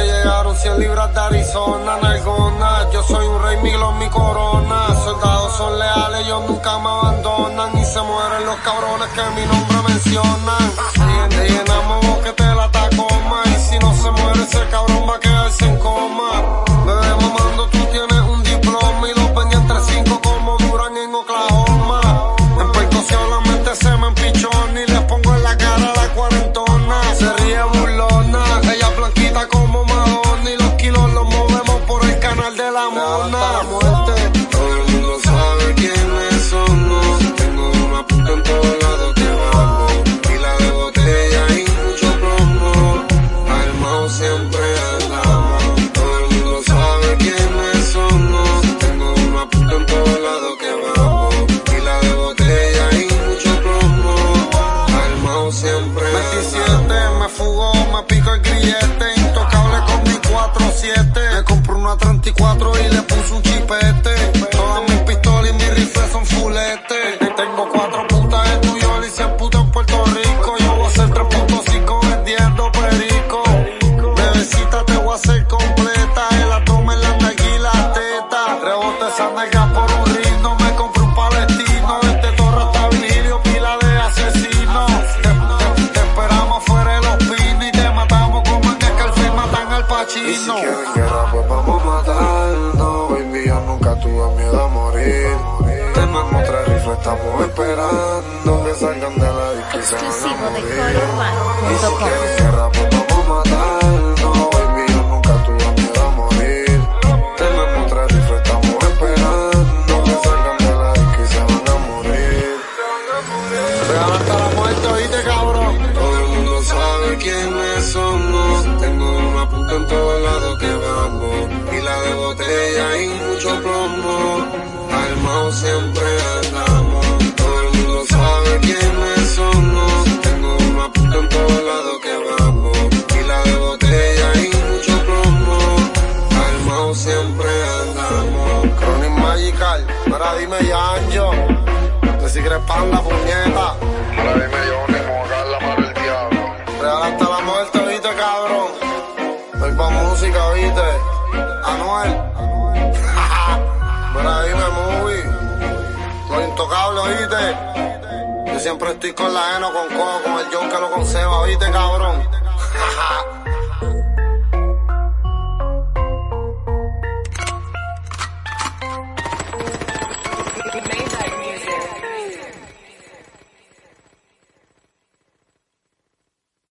llegaron 100 libras de Arizona, nalgona. Yo soy un rey, Milo mi corona. Soldados son leales, ellos nunca me abandonan. Y se mueren los cabrones que mi nombre mencionan. Te llenamos boquete de la tacoma. Y si no se muere ese cabrón va a quedarse en coma. Bebé mamando, tú tienes un diploma. Y los ven entre 5 como Duran en Oklahoma. En Puerto solamente se me empichona. Y les pongo en la cara la cuarentona. Se ríe burlona, ella blanquita como Madonna. Y los kilos los movemos por el canal de la mona. La muerte, todo el mundo sabe quiénes somos. Tengo una puta en todos lados que vamos. Pila de botella y mucho plomo. Armado siempre andamos. Todo el mundo sabe quiénes somos. Tengo una puta en todos lados que vamos. Pila de botella y mucho plomo. Armado siempre 27, me fugó, me pico el grillete. Intocable con mi 4-7. Me compré una 34 y le puse un chipete. Todas mis pistolas y mis rifles son fulete. Tengo 4 putas en New York y 100 putas en Puerto Rico. Yo voy a hacer 3.5 vendiendo perico. Bebecita te voy a hacer completa. El atome en la nalga y la teta. Rebote esas nalgas por un ritmo. Me compré un palestino. Desde Torre hasta Virgilio, pila de asesinos. Te esperamos fuera de los pinos y te matamos como en Scarface matan al Y si Pacino. quieren guerra, pues vamos a matarnos. Baby, yo nunca tuve miedo a morir. Tenemos 3 rifles, estamos esperando que salgan de la disco y se van a Exclusivo de morir. Y si corourbano.com. quieren guerra, pues vamos a matarnos. Baby, yo nunca tuve miedo a morir. Tenemos 3 rifles, estamos esperando que salgan de la disco y se van a morir. Real hasta la muerte, oíste, cabrón. Todo el mundo sabe quiénes somos. Tengo una puta en todos lados que vamos. Pila de botella y mucho plomo. Armado siempre andamos. Todo el mundo sabe quiénes somos. Tengo una puta en todos lados que vamos. Pila de botella y mucho plomo. Armado siempre andamos. Chronic Magical, ahora dime Yanjo. Que si crees panda, puñeta. Ahora dime yo, ni mojar la mano el diablo. Real hasta la muerte, oíste, cabrón. Voy pa' música, oíste. Anuel. Ahora dime movie. Los intocables, oíste. Yo siempre estoy con la Eno, con Coco, con el John que lo conserva, oíste, cabrón.